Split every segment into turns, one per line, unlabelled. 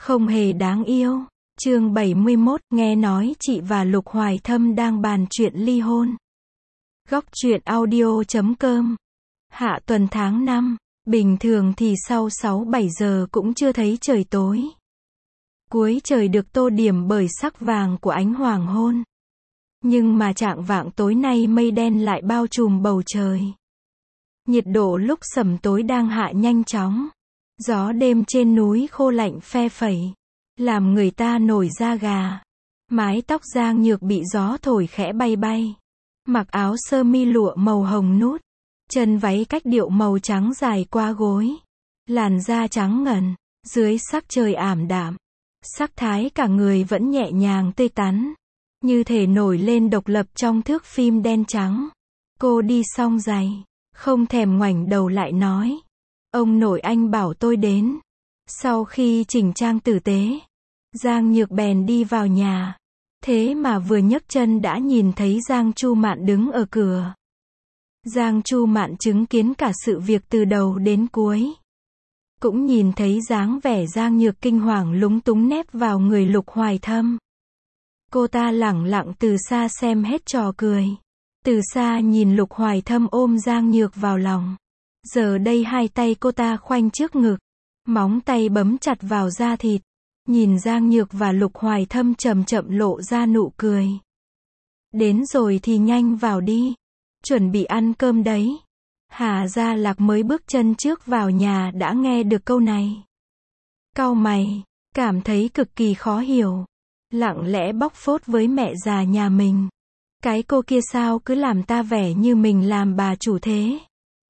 Không hề đáng yêu. Chương 71, nghe nói chị và Lục Hoài Thâm đang bàn chuyện ly hôn. Góc truyện audio.com. Hạ tuần tháng 5, bình thường thì sau 6-7 giờ cũng chưa thấy trời tối. Cuối trời được tô điểm bởi sắc vàng của ánh hoàng hôn. Nhưng mà chạng vạng tối nay mây đen lại bao trùm bầu trời. Nhiệt độ lúc sẩm tối đang hạ nhanh chóng. Gió đêm trên núi khô lạnh phe phẩy, làm người ta nổi da gà. Mái tóc Giang Nhược bị gió thổi khẽ bay bay. Mặc áo sơ mi lụa màu hồng nút, chân váy cách điệu màu trắng dài qua gối. Làn da trắng ngần, dưới sắc trời ảm đạm. Sắc thái cả người vẫn nhẹ nhàng tươi tắn, như thể nổi lên độc lập trong thước phim đen trắng. Cô đi xong giày, không thèm ngoảnh đầu lại nói: ông nội anh bảo tôi đến. Sau khi chỉnh trang tử tế, Giang Nhược bèn đi vào nhà. Thế mà vừa nhấc chân đã nhìn thấy Giang Chu Mạn đứng ở cửa. Giang Chu Mạn chứng kiến cả sự việc từ đầu đến cuối. Cũng nhìn thấy dáng vẻ Giang Nhược kinh hoàng lúng túng nép vào người Lục Hoài Thâm. Cô ta lẳng lặng từ xa xem hết trò cười. Từ xa nhìn Lục Hoài Thâm ôm Giang Nhược vào lòng. Giờ đây hai tay cô ta khoanh trước ngực, móng tay bấm chặt vào da thịt. Nhìn Giang Nhược và Lục Hoài Thâm chậm chậm lộ ra nụ cười. Đến rồi thì nhanh vào đi, chuẩn bị ăn cơm đấy. Hà Gia Lạc mới bước chân trước vào nhà đã nghe được câu này. Cau mày, cảm thấy cực kỳ khó hiểu. Lặng lẽ bóc phốt với mẹ già nhà mình. Cái cô kia sao cứ làm ta vẻ như mình làm bà chủ thế.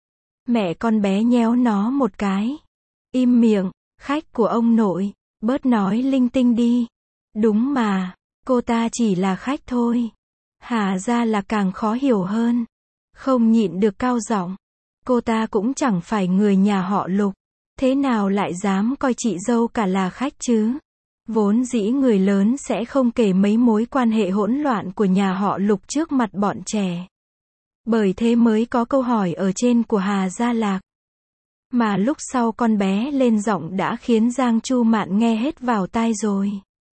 Mẹ con bé nhéo nó một cái. Im miệng, khách của ông nội, bớt nói linh tinh đi. Đúng mà, cô ta chỉ là khách thôi. Hà Gia Lạc càng khó hiểu hơn. Không nhịn được cau giọng. Cô ta cũng chẳng phải người nhà họ Lục. Thế nào lại dám coi chị dâu cả là khách chứ? Vốn dĩ người lớn sẽ không kể mấy mối quan hệ hỗn loạn của nhà họ Lục trước mặt bọn trẻ. Bởi thế mới có câu hỏi ở trên của Hà Gia Lạc. Mà lúc sau con bé lên giọng đã khiến Giang Chu Mạn nghe hết vào tai rồi.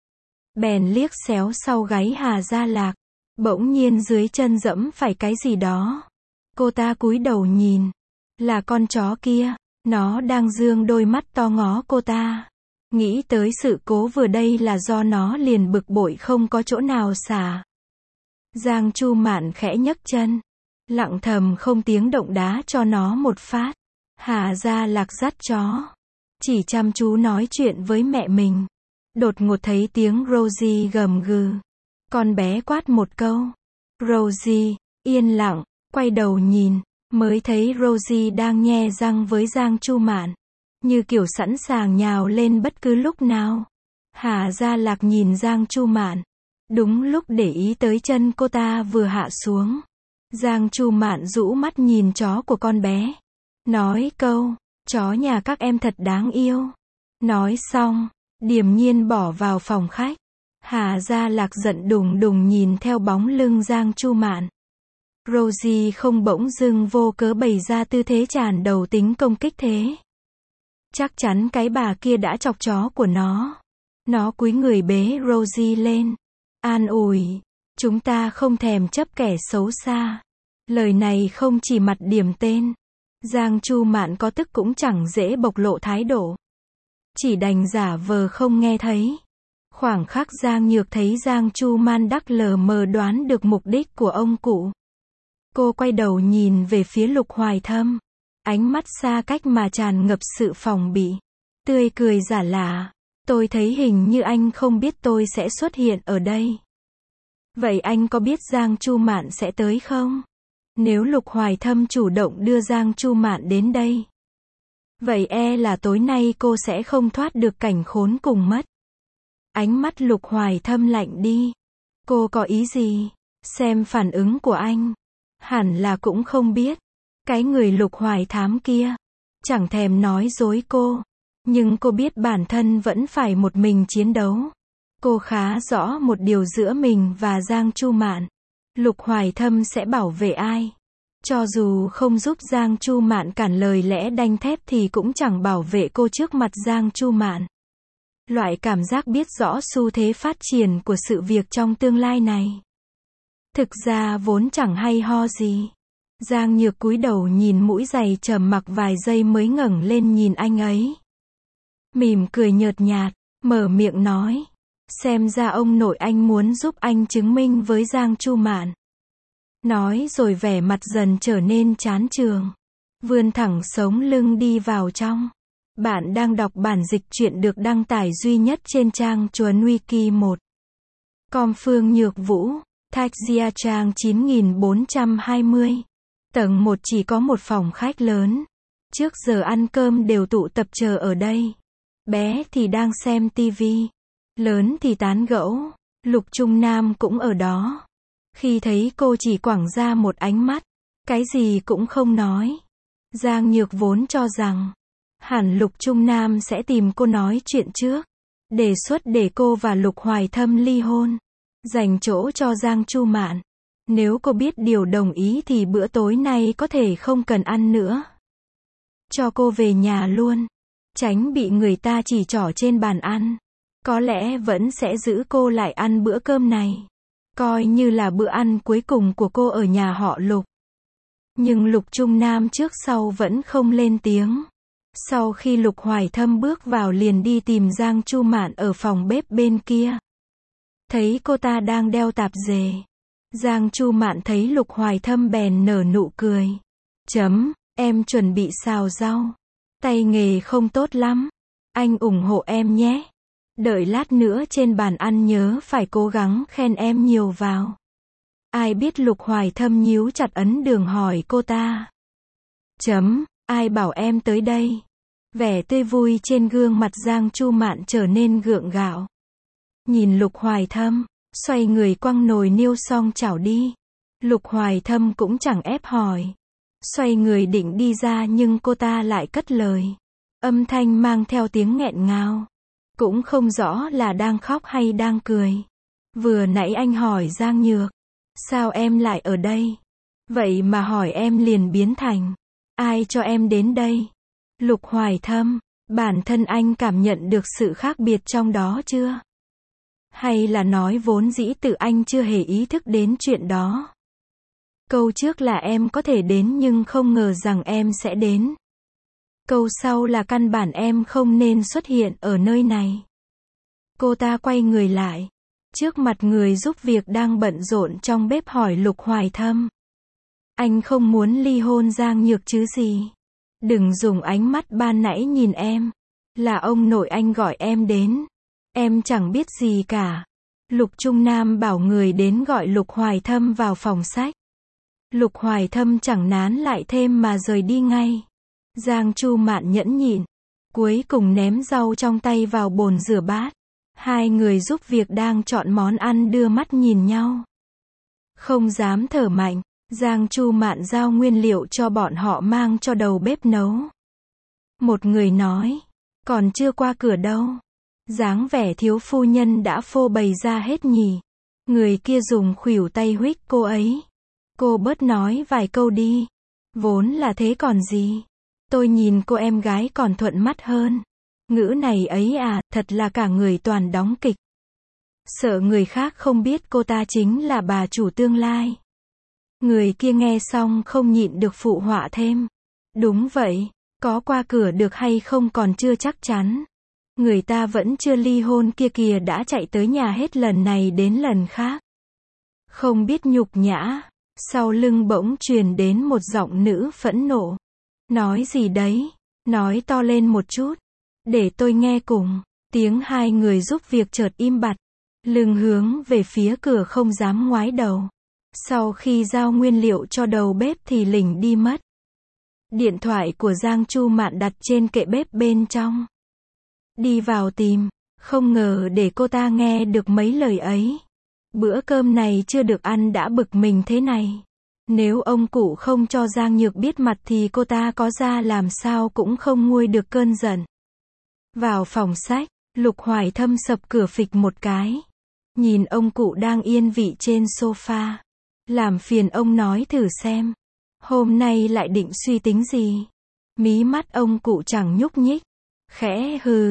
Bèn liếc xéo sau gáy Hà Gia Lạc. Bỗng nhiên dưới chân dẫm phải cái gì đó. Cô ta cúi đầu nhìn. Là con chó kia. Nó đang giương đôi mắt to ngó cô ta. Nghĩ tới sự cố vừa đây là do nó liền bực bội không có chỗ nào xả. Giang Chu Mạn khẽ nhấc chân. Lặng thầm không tiếng động đá cho nó một phát. Hà Gia Lạc dắt chó. Chỉ chăm chú nói chuyện với mẹ mình. Đột ngột thấy tiếng Rosie gầm gừ. Con bé quát một câu. Rosie, yên lặng, quay đầu nhìn. Mới thấy Rosie đang nhe răng với Giang Chu Mạn. Như kiểu sẵn sàng nhào lên bất cứ lúc nào. Hà Gia Lạc nhìn Giang Chu Mạn. Đúng lúc để ý tới chân cô ta vừa hạ xuống. Giang Chu Mạn rũ mắt nhìn chó của con bé. Nói câu, chó nhà các em thật đáng yêu. Nói xong, điềm nhiên bỏ vào phòng khách. Hà Gia Lạc giận đùng đùng nhìn theo bóng lưng Giang Chu Mạn. Rosie không bỗng dưng vô cớ bày ra tư thế tràn đầu tính công kích thế. Chắc chắn cái bà kia đã chọc chó của nó. Nó cúi người bế Rosie lên. An ủi, chúng ta không thèm chấp kẻ xấu xa. Lời này không chỉ mặt điểm tên. Giang Chu Mạn có tức cũng chẳng dễ bộc lộ thái độ. Chỉ đành giả vờ không nghe thấy. Khoảng khắc Giang Nhược thấy Giang Chu Mạn đắc lờ mờ đoán được mục đích của ông cụ. Cô quay đầu nhìn về phía Lục Hoài Thâm. Ánh mắt xa cách mà tràn ngập sự phòng bị. Tươi cười giả lả. Tôi thấy hình như anh không biết tôi sẽ xuất hiện ở đây. Vậy anh có biết Giang Chu Mạn sẽ tới không? Nếu Lục Hoài Thâm chủ động đưa Giang Chu Mạn đến đây, vậy e là tối nay cô sẽ không thoát được cảnh khốn cùng mất. Ánh mắt Lục Hoài Thâm lạnh đi. Cô có ý gì? Xem phản ứng của anh. Hẳn là cũng không biết. Cái người Lục Hoài Thám kia chẳng thèm nói dối cô. Nhưng cô biết bản thân vẫn phải một mình chiến đấu. Cô khá rõ một điều giữa mình và Giang Chu Mạn. Lục Hoài Thâm sẽ bảo vệ ai? Cho dù không giúp Giang Chu Mạn cản lời lẽ đanh thép thì cũng chẳng bảo vệ cô trước mặt Giang Chu Mạn. Loại cảm giác biết rõ xu thế phát triển của sự việc trong tương lai này. Thực ra vốn chẳng hay ho gì. Giang Nhược cúi đầu nhìn mũi giày trầm mặc vài giây mới ngẩng lên nhìn anh ấy. Mỉm cười nhợt nhạt, mở miệng nói. Xem ra ông nội anh muốn giúp anh chứng minh với Giang Chu Mạn. Nói rồi vẻ mặt dần trở nên chán chường. Vươn thẳng sống lưng đi vào trong. Bạn đang đọc bản dịch truyện được đăng tải duy nhất trên trang Chuồn Wiki 1. Com Phương Nhược Vũ, Thạch Gia Trang 9420. Tầng 1 chỉ có một phòng khách lớn. Trước giờ ăn cơm đều tụ tập chờ ở đây. Bé thì đang xem tivi. Lớn thì tán gẫu. Lục Trung Nam cũng ở đó. Khi thấy cô chỉ quẳng ra một ánh mắt. Cái gì cũng không nói. Giang Nhược vốn cho rằng hẳn Lục Trung Nam sẽ tìm cô nói chuyện trước. Đề xuất để cô và Lục Hoài Thâm ly hôn. Dành chỗ cho Giang Chu Mạn. Nếu cô biết điều đồng ý thì bữa tối nay có thể không cần ăn nữa. Cho cô về nhà luôn. Tránh bị người ta chỉ trỏ trên bàn ăn. Có lẽ vẫn sẽ giữ cô lại ăn bữa cơm này. Coi như là bữa ăn cuối cùng của cô ở nhà họ Lục. Nhưng Lục Trung Nam trước sau vẫn không lên tiếng. Sau khi Lục Hoài Thâm bước vào liền đi tìm Giang Chu Mạn ở phòng bếp bên kia. Thấy cô ta đang đeo tạp dề. Giang Chu Mạn thấy Lục Hoài Thâm bèn nở nụ cười. Em chuẩn bị xào rau. Tay nghề không tốt lắm. Anh ủng hộ em nhé. Đợi lát nữa trên bàn ăn nhớ phải cố gắng khen em nhiều vào. Ai biết Lục Hoài Thâm nhíu chặt ấn đường hỏi cô ta. Ai bảo em tới đây? Vẻ tươi vui trên gương mặt Giang Chu Mạn trở nên gượng gạo. Nhìn Lục Hoài Thâm, xoay người quăng nồi niêu xong chảo đi. Lục Hoài Thâm cũng chẳng ép hỏi. Xoay người định đi ra nhưng cô ta lại cất lời. Âm thanh mang theo tiếng nghẹn ngào. Cũng không rõ là đang khóc hay đang cười. Vừa nãy anh hỏi Giang Nhược. Sao em lại ở đây? Vậy mà hỏi em liền biến thành. Ai cho em đến đây? Lục Hoài Thâm, bản thân anh cảm nhận được sự khác biệt trong đó chưa? Hay là nói vốn dĩ tự anh chưa hề ý thức đến chuyện đó? Câu trước là em có thể đến nhưng không ngờ rằng em sẽ đến. Câu sau là căn bản em không nên xuất hiện ở nơi này. Cô ta quay người lại. Trước mặt người giúp việc đang bận rộn trong bếp hỏi Lục Hoài Thâm. Anh không muốn ly hôn Giang Nhược chứ gì? Đừng dùng ánh mắt ban nãy nhìn em. Là ông nội anh gọi em đến. Em chẳng biết gì cả. Lục Trung Nam bảo người đến gọi Lục Hoài Thâm vào phòng sách. Lục Hoài Thâm chẳng nán lại thêm mà rời đi ngay. Giang Chu Mạn nhẫn nhịn. Cuối cùng ném rau trong tay vào bồn rửa bát. Hai người giúp việc đang chọn món ăn đưa mắt nhìn nhau. Không dám thở mạnh. Giang Chu Mạn giao nguyên liệu cho bọn họ mang cho đầu bếp nấu. Một người nói. Còn chưa qua cửa đâu. Dáng vẻ thiếu phu nhân đã phô bày ra hết nhỉ. Người kia dùng khuỷu tay huých cô ấy. Cô bớt nói vài câu đi. Vốn là thế còn gì. Tôi nhìn cô em gái còn thuận mắt hơn. Ngữ này ấy à, thật là cả người toàn đóng kịch. Sợ người khác không biết cô ta chính là bà chủ tương lai. Người kia nghe xong không nhịn được phụ họa thêm. Đúng vậy, có qua cửa được hay không còn chưa chắc chắn. Người ta vẫn chưa ly hôn kia kìa đã chạy tới nhà hết lần này đến lần khác. Không biết nhục nhã. Sau lưng bỗng truyền đến một giọng nữ phẫn nộ. Nói gì đấy? Nói to lên một chút. Để tôi nghe cùng. Tiếng hai người giúp việc chợt im bặt. Lưng hướng về phía cửa không dám ngoái đầu. Sau khi giao nguyên liệu cho đầu bếp thì lỉnh đi mất. Điện thoại của Giang Chu Mạn đặt trên kệ bếp bên trong. Đi vào tìm. Không ngờ để cô ta nghe được mấy lời ấy. Bữa cơm này chưa được ăn đã bực mình thế này. Nếu ông cụ không cho Giang Nhược biết mặt thì cô ta có ra làm sao cũng không nguôi được cơn giận. Vào phòng sách, Lục Hoài Thâm sập cửa phịch một cái. Nhìn ông cụ đang yên vị trên sofa. Làm phiền ông nói thử xem. Hôm nay lại định suy tính gì? Mí mắt ông cụ chẳng nhúc nhích. Khẽ hừ.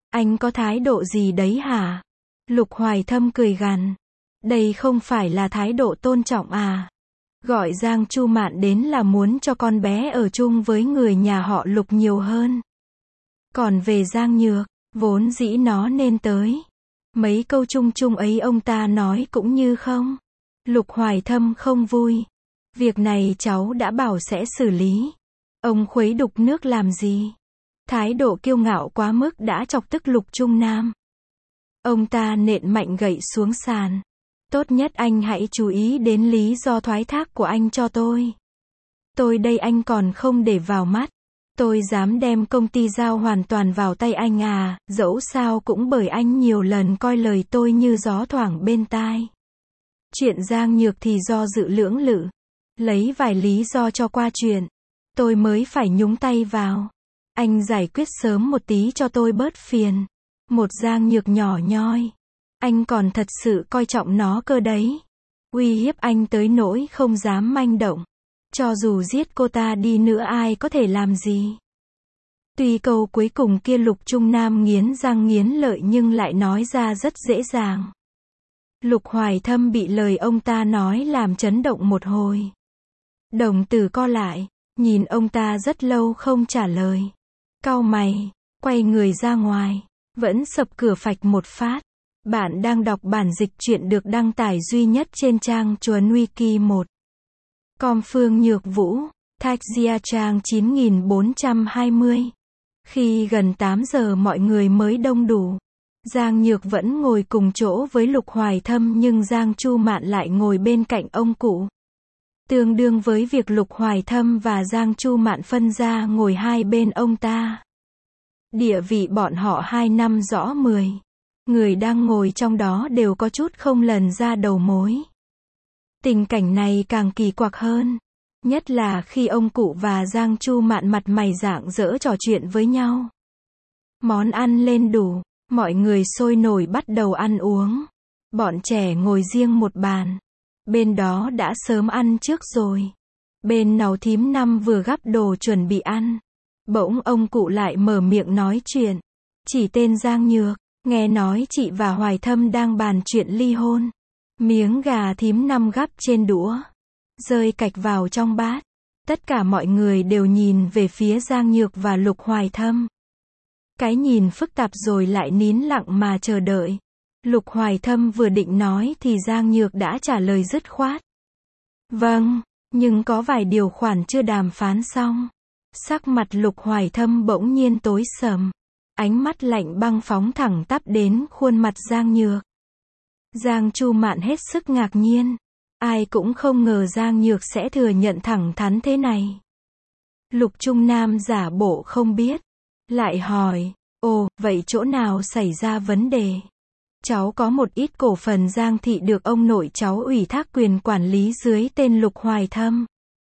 Anh có thái độ gì đấy hả? Lục Hoài Thâm cười gằn. Đây không phải là thái độ tôn trọng à? Gọi Giang Chu Mạn đến là muốn cho con bé ở chung với người nhà họ Lục nhiều hơn. Còn về Giang Nhược, vốn dĩ nó nên tới. Mấy câu chung chung ấy ông ta nói cũng như không. Lục Hoài Thâm không vui. Việc này cháu đã bảo sẽ xử lý. Ông khuấy đục nước làm gì? Thái độ kiêu ngạo quá mức đã chọc tức Lục Trung Nam. Ông ta nện mạnh gậy xuống sàn. Tốt nhất anh hãy chú ý đến lý do thoái thác của anh cho tôi. Tôi đây anh còn không để vào mắt. Tôi dám đem công ty giao hoàn toàn vào tay anh à, dẫu sao cũng bởi anh nhiều lần coi lời tôi như gió thoảng bên tai. Chuyện Giang Nhược thì do dự lưỡng lự. Lấy vài lý do cho qua chuyện. Tôi mới phải nhúng tay vào. Anh giải quyết sớm một tí cho tôi bớt phiền. Một Giang Nhược nhỏ nhoi. Anh còn thật sự coi trọng nó cơ đấy. Uy hiếp anh tới nỗi không dám manh động. Cho dù giết cô ta đi nữa ai có thể làm gì. Tuy câu cuối cùng kia Lục Trung Nam nghiến răng nghiến lợi nhưng lại nói ra rất dễ dàng. Lục Hoài Thâm bị lời ông ta nói làm chấn động một hồi. Đồng tử co lại, nhìn ông ta rất lâu không trả lời. Cau mày, quay người ra ngoài, vẫn sập cửa phạch một phát. Bạn đang đọc bản dịch truyện được đăng tải duy nhất trên trang Chuồn Wiki 1. Com Phương Nhược Vũ, Thạch Gia trang 9420. Khi gần 8 giờ mọi người mới đông đủ. Giang Nhược vẫn ngồi cùng chỗ với Lục Hoài Thâm nhưng Giang Chu Mạn lại ngồi bên cạnh ông cụ. Tương đương với việc Lục Hoài Thâm và Giang Chu Mạn phân ra ngồi hai bên ông ta. Địa vị bọn họ 2 năm rõ 10. Người đang ngồi trong đó đều có chút không lần ra đầu mối. Tình cảnh này càng kỳ quặc hơn. Nhất là khi ông cụ và Giang Chu Mạn mặt mày rạng rỡ trò chuyện với nhau. Món ăn lên đủ, mọi người sôi nổi bắt đầu ăn uống. Bọn trẻ ngồi riêng một bàn. Bên đó đã sớm ăn trước rồi. Bên nào thím năm vừa gắp đồ chuẩn bị ăn. Bỗng ông cụ lại mở miệng nói chuyện. Chỉ tên Giang Nhược, nghe nói chị và Hoài Thâm đang bàn chuyện ly hôn. Miếng gà thím năm gắp trên đũa. Rơi cạch vào trong bát. Tất cả mọi người đều nhìn về phía Giang Nhược và Lục Hoài Thâm. Cái nhìn phức tạp rồi lại nín lặng mà chờ đợi. Lục Hoài Thâm vừa định nói thì Giang Nhược đã trả lời dứt khoát. Vâng, nhưng có vài điều khoản chưa đàm phán xong. Sắc mặt Lục Hoài Thâm bỗng nhiên tối sầm. Ánh mắt lạnh băng phóng thẳng tắp đến khuôn mặt Giang Nhược. Giang Chu Mạn hết sức ngạc nhiên. Ai cũng không ngờ Giang Nhược sẽ thừa nhận thẳng thắn thế này. Lục Trung Nam giả bộ không biết. Lại hỏi, ồ, vậy chỗ nào xảy ra vấn đề? Cháu có một ít cổ phần Giang thị được ông nội cháu ủy thác quyền quản lý dưới tên Lục Hoài Thâm.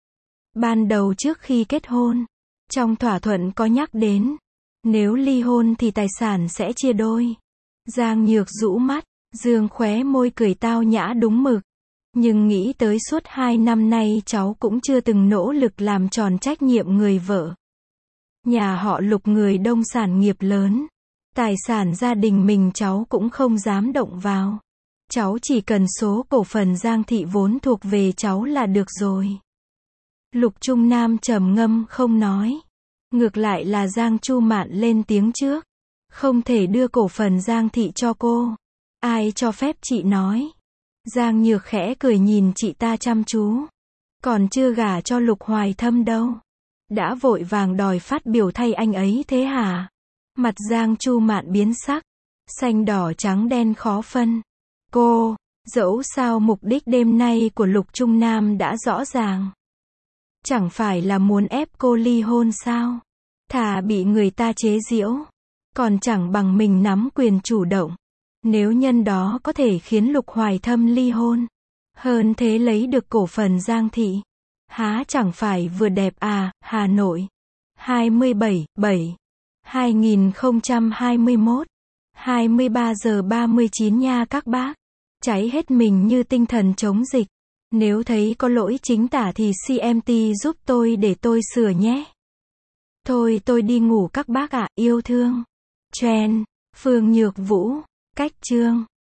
Ban đầu trước khi kết hôn, trong thỏa thuận có nhắc đến, nếu ly hôn thì tài sản sẽ chia đôi. Giang Nhược rũ mắt, dương khóe môi cười tao nhã đúng mực. Nhưng nghĩ tới suốt 2 năm nay cháu cũng chưa từng nỗ lực làm tròn trách nhiệm người vợ. Nhà họ Lục người đông sản nghiệp lớn. Tài sản gia đình mình cháu cũng không dám động vào. Cháu chỉ cần số cổ phần Giang thị vốn thuộc về cháu là được rồi. Lục Trung Nam trầm ngâm không nói. Ngược lại là Giang Chu Mạn lên tiếng trước. Không thể đưa cổ phần Giang thị cho cô. Ai cho phép chị nói? Giang Nhược khẽ cười nhìn chị ta chăm chú. Còn chưa gả cho Lục Hoài Thâm đâu. Đã vội vàng đòi phát biểu thay anh ấy thế hả? Mặt Giang Chu Mạn biến sắc. Xanh đỏ trắng đen khó phân. Cô, dẫu sao mục đích đêm nay của Lục Trung Nam đã rõ ràng. Chẳng phải là muốn ép cô ly hôn sao? Thà bị người ta chế giễu. Còn chẳng bằng mình nắm quyền chủ động. Nếu nhân đó có thể khiến Lục Hoài Thâm ly hôn. Hơn thế lấy được cổ phần Giang thị. Há chẳng phải vừa đẹp à, Hà Nội. 27/7/2021. 23 giờ 39 nha các bác. Cháy hết mình như tinh thần chống dịch. Nếu thấy có lỗi chính tả thì CMT giúp tôi để tôi sửa nhé. Thôi tôi đi ngủ các bác ạ, yêu thương. Chen. Phương Nhược Vũ, cách chương